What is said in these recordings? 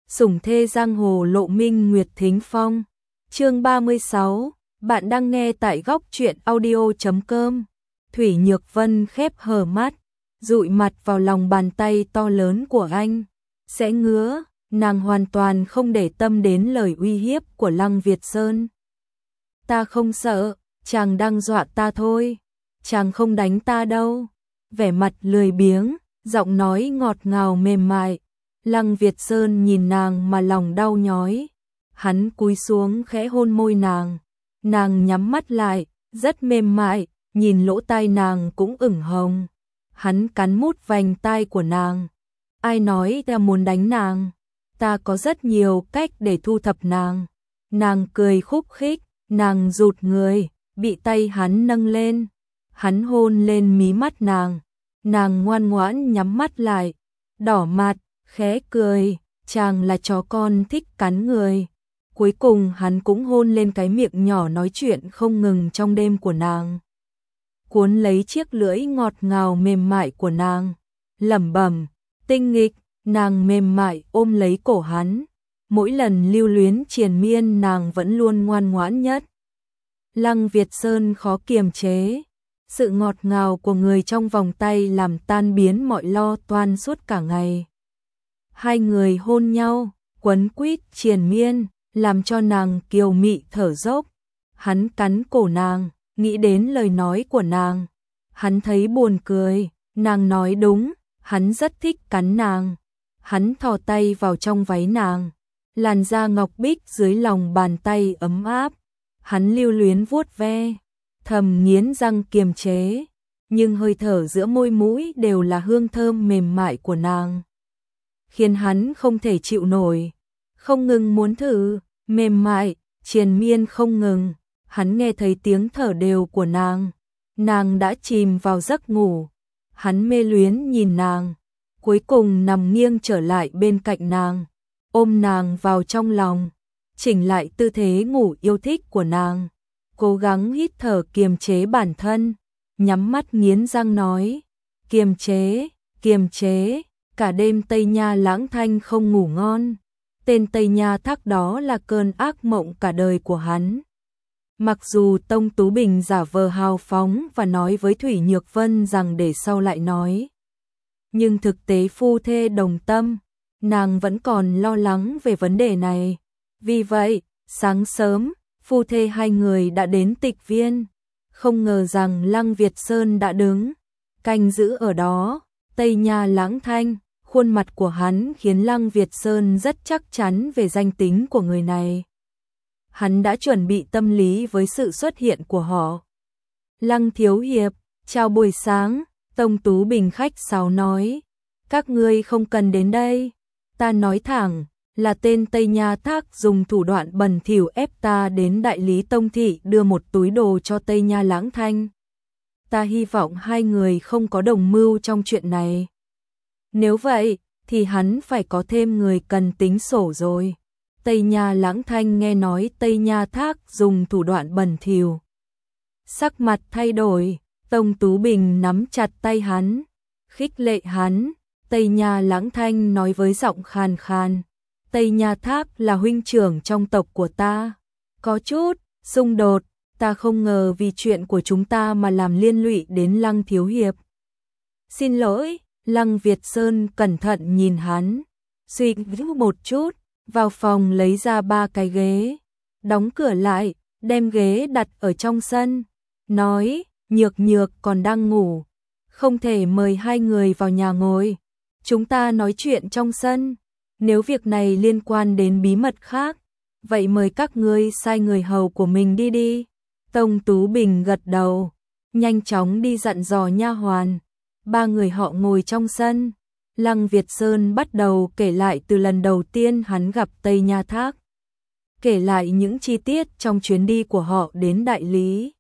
Sủng thê giang hồ Lộ Minh Nguyệt Thính Phong. Chương 36, bạn đang nghe tại góc truyện audio.com. Thủy Nhược Vân khép hờ mắt, dụi mặt vào lòng bàn tay to lớn của anh. Sẽ ngứa, nàng hoàn toàn không để tâm đến lời uy hiếp của Lăng Việt Sơn. Ta không sợ, chàng đang dọa ta thôi, chàng không đánh ta đâu. Vẻ mặt lười biếng, giọng nói ngọt ngào mềm mại. Lăng Việt Sơn nhìn nàng mà lòng đau nhói. Hắn cúi xuống khẽ hôn môi nàng. Nàng nhắm mắt lại, rất mềm mại, nhìn lỗ tai nàng cũng ửng hồng. Hắn cắn mút vành tai của nàng. Ai nói ta muốn đánh nàng? Ta có rất nhiều cách để thu thập nàng. Nàng cười khúc khích, nàng rụt người, bị tay hắn nâng lên. Hắn hôn lên mí mắt nàng. Nàng ngoan ngoãn nhắm mắt lại, đỏ mặt, khẽ cười, chàng là chó con thích cắn người. Cuối cùng hắn cũng hôn lên cái miệng nhỏ nói chuyện không ngừng trong đêm của nàng. Cuốn lấy chiếc lưỡi ngọt ngào mềm mại của nàng, lẩm bẩm, tinh nghịch, nàng mềm mại ôm lấy cổ hắn. Mỗi lần lưu luyến triền miên nàng vẫn luôn ngoan ngoãn nhất. Lăng Việt Sơn khó kiềm chế. Sự ngọt ngào của người trong vòng tay làm tan biến mọi lo toan suốt cả ngày. Hai người hôn nhau, quấn quýt triền miên, làm cho nàng kiều mị thở dốc. Hắn cắn cổ nàng, nghĩ đến lời nói của nàng. Hắn thấy buồn cười, nàng nói đúng, hắn rất thích cắn nàng. Hắn thò tay vào trong váy nàng, làn da ngọc bích dưới lòng bàn tay ấm áp. Hắn lưu luyến vuốt ve, thầm nghiến răng kiềm chế, nhưng hơi thở giữa môi mũi đều là hương thơm mềm mại của nàng, khiến hắn không thể chịu nổi, không ngừng muốn thử, mềm mại, triền miên không ngừng. Hắn nghe thấy tiếng thở đều của nàng đã chìm vào giấc ngủ. Hắn mê luyến nhìn nàng, cuối cùng nằm nghiêng trở lại bên cạnh nàng, ôm nàng vào trong lòng, chỉnh lại tư thế ngủ yêu thích của nàng. Cố gắng hít thở kiềm chế bản thân, nhắm mắt nghiến răng nói, kiềm chế, cả đêm Tây Nha Lãng Thanh không ngủ ngon. Tên Tây Nha Thác đó là cơn ác mộng cả đời của hắn. Mặc dù Tông Tú Bình giả vờ hào phóng và nói với Thủy Nhược Vân rằng để sau lại nói, nhưng thực tế phu thê đồng tâm, nàng vẫn còn lo lắng về vấn đề này. Vì vậy, sáng sớm, phu thê hai người đã đến Tịch Viên, không ngờ rằng Lăng Việt Sơn đã đứng canh giữ ở đó. Tây Nha Lãng Thanh, khuôn mặt của hắn khiến Lăng Việt Sơn rất chắc chắn về danh tính của người này. Hắn đã chuẩn bị tâm lý với sự xuất hiện của họ. Lăng thiếu hiệp, chào buổi sáng. Tông Tú Bình khách sáo nói, các ngươi không cần đến đây. Ta nói thẳng, là tên Tây Nha Thác dùng thủ đoạn bẩn thỉu ép ta đến đại lý Tông thị đưa một túi đồ cho Tây Nha Lãng Thanh. Ta hy vọng hai người không có đồng mưu trong chuyện này. Nếu vậy, thì hắn phải có thêm người cần tính sổ rồi. Tây Nha Lãng Thanh nghe nói Tây Nha Thác dùng thủ đoạn bẩn thỉu, sắc mặt thay đổi. Tông Tú Bình nắm chặt tay hắn, khích lệ hắn. Tây Nha Lãng Thanh nói với giọng khàn khàn, Tây Nha Thác là huynh trưởng trong tộc của ta. Có chút xung đột, ta không ngờ vì chuyện của chúng ta mà làm liên lụy đến Lăng thiếu hiệp. Xin lỗi. Lăng Việt Sơn cẩn thận nhìn hắn, suy nghĩ một chút, vào phòng lấy ra 3 cái ghế, đóng cửa lại, đem ghế đặt ở trong sân, nói, Nhược Nhược còn đang ngủ, không thể mời hai người vào nhà ngồi, chúng ta nói chuyện trong sân. Nếu việc này liên quan đến bí mật khác, vậy mời các ngươi sai người hầu của mình đi. Tông Tú Bình gật đầu, nhanh chóng đi dặn dò nha hoàn. 3 người họ ngồi trong sân. Lăng Việt Sơn bắt đầu kể lại từ lần đầu tiên hắn gặp Tây Nha Thác, kể lại những chi tiết trong chuyến đi của họ đến đại lý,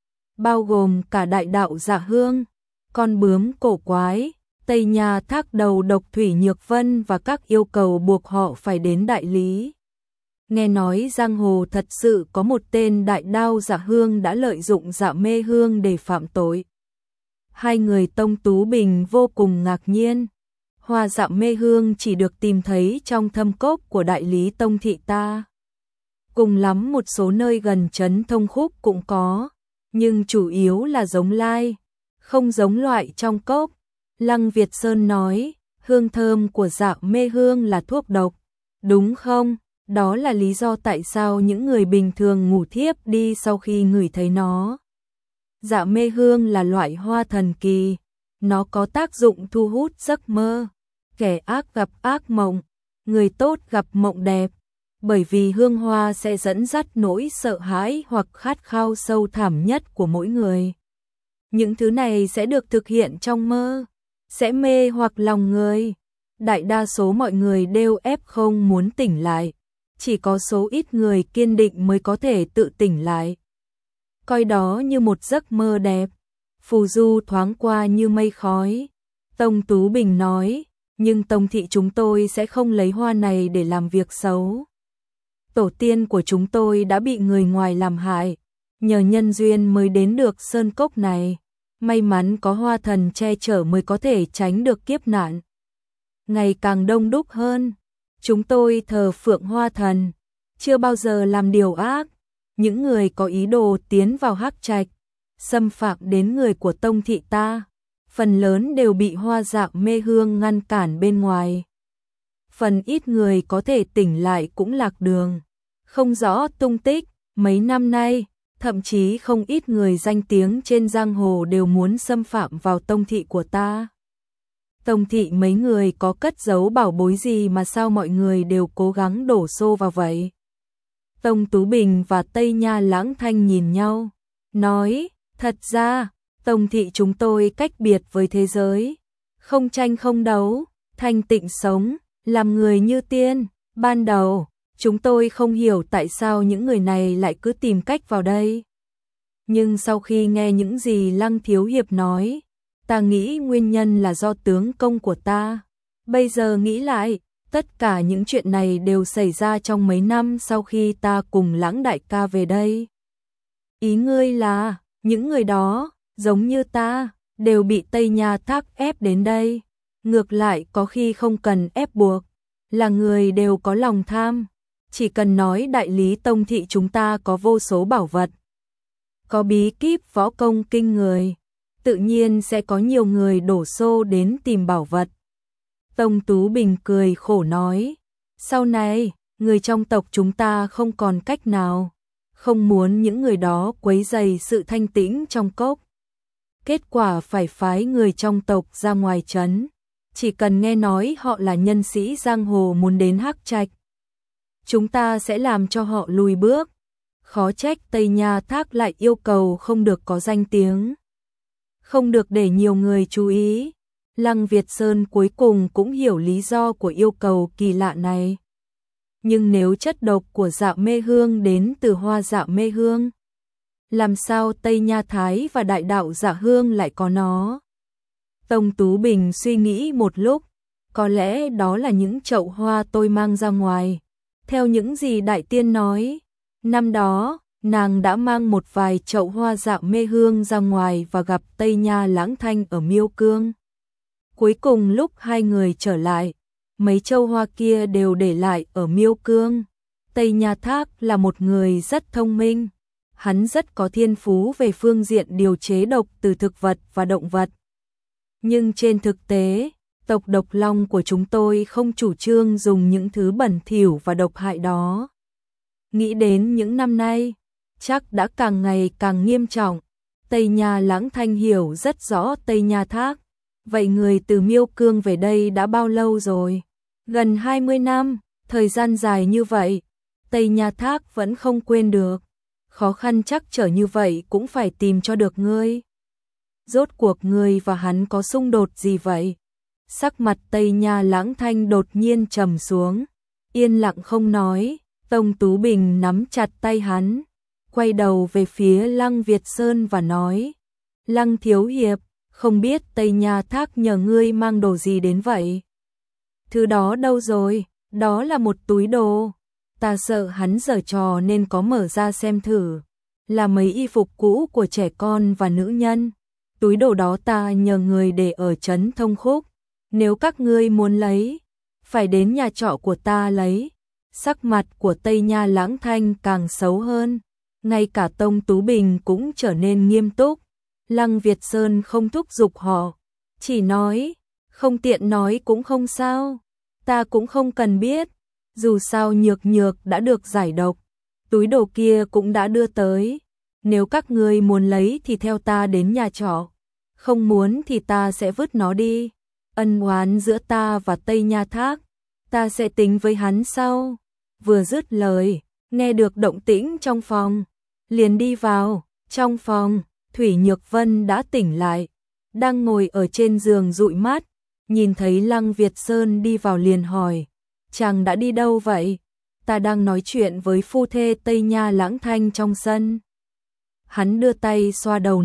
bao gồm cả đại đạo Dạ Hương, con bướm cổ quái, Tây Nha Thác đầu độc Thủy Nhược Vân và các yêu cầu buộc họ phải đến đại lý. Nghe nói giang hồ thật sự có một tên đại đao Dạ Hương đã lợi dụng Dạ Mê Hương để phạm tội. Hai người Tông Tú Bình vô cùng ngạc nhiên. Hoa Dạo Mê Hương chỉ được tìm thấy trong thâm cốc của đại lý Tông thị ta. Cùng lắm một số nơi gần trấn Thông Khúc cũng có, nhưng chủ yếu là giống lai, không giống loại trong cốc. Lăng Việt Sơn nói, hương thơm của Dạo Mê Hương là thuốc độc, đúng không? Đó là lý do tại sao những người bình thường ngủ thiếp đi sau khi ngửi thấy nó. Dạo Mê Hương là loại hoa thần kỳ, nó có tác dụng thu hút giấc mơ. Kẻ ác gặp ác mộng, người tốt gặp mộng đẹp, bởi vì hương hoa sẽ dẫn dắt nỗi sợ hãi hoặc khát khao sâu thẳm nhất của mỗi người. Những thứ này sẽ được thực hiện trong mơ, sẽ mê hoặc lòng người. Đại đa số mọi người đều ép không muốn tỉnh lại, chỉ có số ít người kiên định mới có thể tự tỉnh lại. Coi đó như một giấc mơ đẹp, phù du thoáng qua như mây khói. Tông Tú Bình nói, nhưng Tông thị chúng tôi sẽ không lấy hoa này để làm việc xấu. Tổ tiên của chúng tôi đã bị người ngoài làm hại, nhờ nhân duyên mới đến được sơn cốc này. May mắn có hoa thần che chở mới có thể tránh được kiếp nạn. Ngày càng đông đúc hơn, chúng tôi thờ phượng hoa thần, chưa bao giờ làm điều ác. Những người có ý đồ tiến vào Hắc Trạch, xâm phạm đến người của Tông thị ta, phần lớn đều bị Hoa Dạo Mê Hương ngăn cản bên ngoài. Phần ít người có thể tỉnh lại cũng lạc đường, không rõ tung tích. Mấy năm nay, thậm chí không ít người danh tiếng trên giang hồ đều muốn xâm phạm vào Tông thị của ta. Tông thị mấy người có cất giấu bảo bối gì mà sao mọi người đều cố gắng đổ xô vào vậy? Tông Tú Bình và Tây Nha Lãng Thanh nhìn nhau, nói, thật ra, Tông thị chúng tôi cách biệt với thế giới, không tranh không đấu, thanh tịnh sống, làm người như tiên. Ban đầu, chúng tôi không hiểu tại sao những người này lại cứ tìm cách vào đây. Nhưng sau khi nghe những gì Lăng Thiếu Hiệp nói, ta nghĩ nguyên nhân là do tướng công của ta. Bây giờ nghĩ lại, tất cả những chuyện này đều xảy ra trong mấy năm sau khi ta cùng Lãng đại ca về đây. Ý ngươi là, những người đó, giống như ta, đều bị Tây Nha Thác ép đến đây. Ngược lại có khi không cần ép buộc, là người đều có lòng tham. Chỉ cần nói đại lý Tông thị chúng ta có vô số bảo vật, có bí kíp võ công kinh người, tự nhiên sẽ có nhiều người đổ xô đến tìm bảo vật. Tông Tú Bình cười khổ nói, sau này, người trong tộc chúng ta không còn cách nào, không muốn những người đó quấy rầy sự thanh tĩnh trong cốc. Kết quả phải phái người trong tộc ra ngoài trấn, chỉ cần nghe nói họ là nhân sĩ giang hồ muốn đến Hắc Trạch, chúng ta sẽ làm cho họ lùi bước. Khó trách Tây Nha Thác lại yêu cầu không được có danh tiếng, không được để nhiều người chú ý. Lăng Việt Sơn cuối cùng cũng hiểu lý do của yêu cầu kỳ lạ này. Nhưng nếu chất độc của Dạo Mê Hương đến từ hoa Dạo Mê Hương, làm sao Tây Nha Thái và Đại Đạo Dạ Hương lại có nó? Tông Tú Bình suy nghĩ một lúc, có lẽ đó là những chậu hoa tôi mang ra ngoài. Theo những gì Đại Tiên nói, năm đó, nàng đã mang một vài chậu hoa Dạo Mê Hương ra ngoài và gặp Tây Nha Lãng Thanh ở Miêu Cương. Cuối cùng lúc hai người trở lại, mấy châu hoa kia đều để lại ở Miêu Cương. Tây Nha Thác là một người rất thông minh, hắn rất có thiên phú về phương diện điều chế độc từ thực vật và động vật. Nhưng trên thực tế, tộc Độc Long của chúng tôi không chủ trương dùng những thứ bẩn thỉu và độc hại đó. Nghĩ đến những năm nay, chắc đã càng ngày càng nghiêm trọng. Tây Nha Lãng Thanh hiểu rất rõ Tây Nha Thác. Vậy người từ Miêu Cương về đây đã bao lâu rồi? Gần 20 năm, thời gian dài như vậy, Tây Nha Thác vẫn không quên được. Khó khăn chắc trở như vậy cũng phải tìm cho được ngươi. Rốt cuộc ngươi và hắn có xung đột gì vậy? Sắc mặt Tây Nha Lãng Thanh đột nhiên trầm xuống, yên lặng không nói. Tông Tú Bình nắm chặt tay hắn, quay đầu về phía Lăng Việt Sơn và nói, Lăng Thiếu Hiệp, không biết Tây Nha Thác nhờ ngươi mang đồ gì đến vậy? Thứ đó đâu rồi? Đó là một túi đồ. Ta sợ hắn giở trò nên có mở ra xem thử. Là mấy y phục cũ của trẻ con và nữ nhân. Túi đồ đó ta nhờ người để ở trấn Thông Khúc. nếu các ngươi muốn lấy, phải đến nhà trọ của ta lấy. Sắc mặt của Tây Nha Lãng Thanh càng xấu hơn, ngay cả Tông Tú Bình cũng trở nên nghiêm túc. Lăng Việt Sơn không thúc giục họ, chỉ nói, không tiện nói cũng không sao, ta cũng không cần biết, dù sao Nhược Nhược đã được giải độc, túi đồ kia cũng đã đưa tới, nếu các ngươi muốn lấy thì theo ta đến nhà trọ, không muốn thì ta sẽ vứt nó đi. Ân oán giữa ta và Tây Nha Thác, ta sẽ tính với hắn sau. Vừa dứt lời, nghe được động tĩnh trong phòng, liền đi vào. Trong phòng, Thủy Nhược Vân đã tỉnh lại, đang ngồi ở trên giường dụi mắt, nhìn thấy Lăng Việt Sơn đi vào liền hỏi, chàng đã đi đâu vậy? Ta đang nói chuyện với phu thê Tây Nha Lãng Thanh trong sân. Hắn đưa tay xoa đầu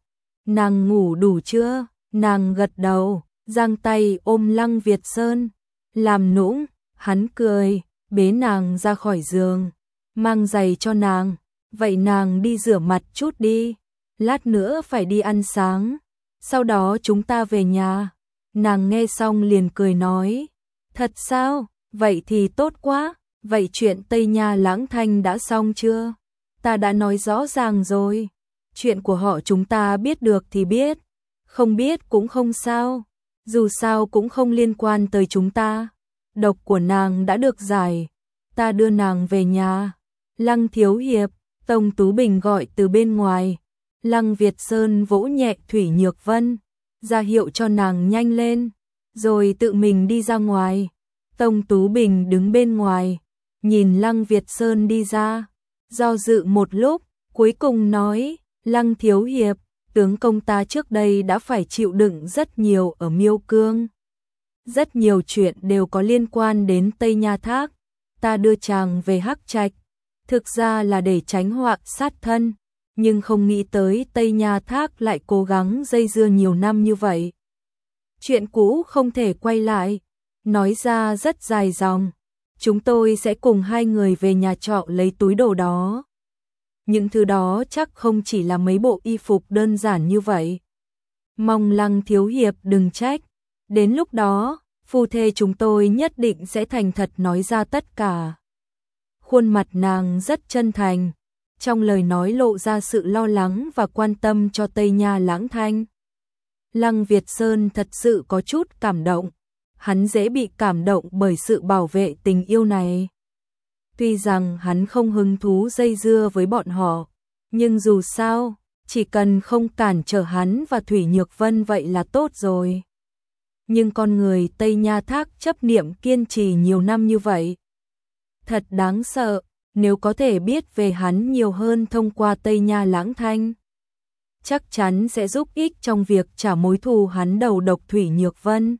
nàng ngủ đủ chưa? Nàng gật đầu, giang tay ôm Lăng Việt Sơn, làm nũng. Hắn cười, bế nàng ra khỏi giường, mang giày cho nàng, vậy nàng đi rửa mặt chút đi, lát nữa phải đi ăn sáng, sau đó chúng ta về nhà. Nàng nghe xong liền cười nói, thật sao, vậy thì tốt quá, vậy chuyện Tây Nha Lãng Thanh đã xong chưa? Ta đã nói rõ ràng rồi, chuyện của họ chúng ta biết được thì biết, không biết cũng không sao, dù sao cũng không liên quan tới chúng ta. Độc của nàng đã được giải, ta đưa nàng về nhà. Lăng thiếu hiệp, Tông Tú Bình gọi từ bên ngoài. Lăng Việt Sơn vỗ nhẹ Thủy Nhược Vân, ra hiệu cho nàng nhanh lên, rồi tự mình đi ra ngoài. Tông Tú Bình đứng bên ngoài, nhìn Lăng Việt Sơn đi ra, do dự một lúc, cuối cùng nói, Lăng thiếu hiệp, tướng công ta trước đây đã phải chịu đựng rất nhiều ở Miêu Cương. Rất nhiều chuyện đều có liên quan đến Tây Nha Thác, ta đưa chàng về Hắc Trạch, thực ra là để tránh họa sát thân, nhưng không nghĩ tới Tây Nha Thác lại cố gắng dây dưa nhiều năm như vậy. Chuyện cũ không thể quay lại, nói ra rất dài dòng, chúng tôi sẽ cùng hai người về nhà trọ lấy túi đồ đó. Những thứ đó chắc không chỉ là mấy bộ y phục đơn giản như vậy. Mong Lăng thiếu hiệp đừng trách. Đến lúc đó, phu thê chúng tôi nhất định sẽ thành thật nói ra tất cả. Khuôn mặt nàng rất chân thành, trong lời nói lộ ra sự lo lắng và quan tâm cho Tây Nha Lãng Thanh. Lăng Việt Sơn thật sự có chút cảm động, hắn dễ bị cảm động bởi sự bảo vệ tình yêu này. Tuy rằng hắn không hứng thú dây dưa với bọn họ, nhưng dù sao, chỉ cần không cản trở hắn và Thủy Nhược Vân vậy là tốt rồi. Nhưng con người Tây Nha Thác chấp niệm kiên trì nhiều năm như vậy, thật đáng sợ, nếu có thể biết về hắn nhiều hơn thông qua Tây Nha Lãng Thanh, chắc chắn sẽ giúp ích trong việc trả mối thù hắn đầu độc Thủy Nhược Vân.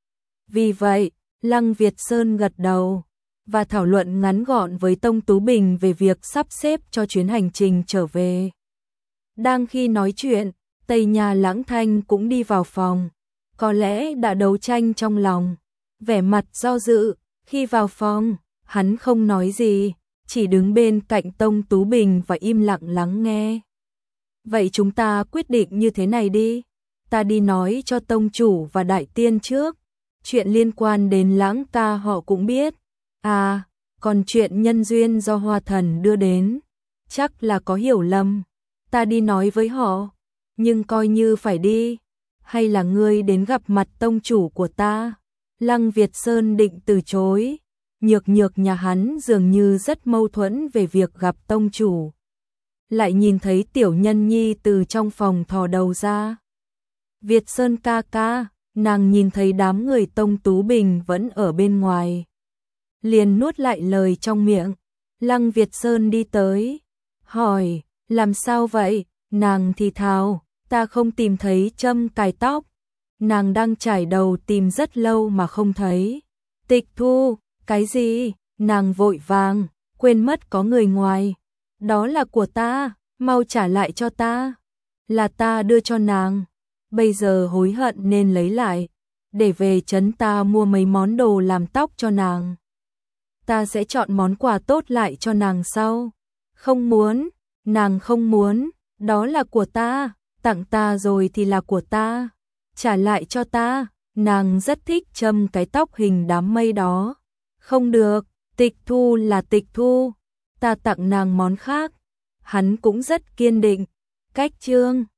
Vì vậy, Lăng Việt Sơn gật đầu và thảo luận ngắn gọn với Tông Tú Bình về việc sắp xếp cho chuyến hành trình trở về. Đang khi nói chuyện, Tây Nha Lãng Thanh cũng đi vào phòng, có lẽ đã đấu tranh trong lòng, vẻ mặt do dự. Khi vào phòng, hắn không nói gì, chỉ đứng bên cạnh Tông Tú Bình và im lặng lắng nghe. Vậy chúng ta quyết định như thế này đi, ta đi nói cho tông chủ và đại tiên trước, chuyện liên quan đến Lãng ca họ cũng biết. À, còn chuyện nhân duyên do Hoa Thần đưa đến, chắc là có hiểu lầm, ta đi nói với họ, nhưng coi như phải đi, hay là ngươi đến gặp mặt tông chủ của ta? Lăng Việt Sơn định từ chối, Nhược Nhược nhà hắn dường như rất mâu thuẫn về việc gặp tông chủ. Lại nhìn thấy Tiểu Nhân Nhi từ trong phòng thò đầu ra. Việt Sơn ca ca, nàng nhìn thấy đám người Tông Tú Bình vẫn ở bên ngoài, liền nuốt lại lời trong miệng. Lăng Việt Sơn đi tới, hỏi, làm sao vậy? Nàng thì thào, ta không tìm thấy châm cài tóc. Nàng đang chải đầu tìm rất lâu mà không thấy. Tịch thu, cái gì? Nàng vội vàng, quên mất có người ngoài. Đó là của ta, mau trả lại cho ta. Là ta đưa cho nàng, bây giờ hối hận nên lấy lại, để về trấn ta mua mấy món đồ làm tóc cho nàng. Ta sẽ chọn món quà tốt lại cho nàng sau. Không muốn, nàng không muốn, đó là của ta, tặng ta rồi thì là của ta, trả lại cho ta. Nàng rất thích châm cái tóc hình đám mây đó. Không được, tịch thu là tịch thu, ta tặng nàng món khác. Hắn cũng rất kiên định. Cách Trương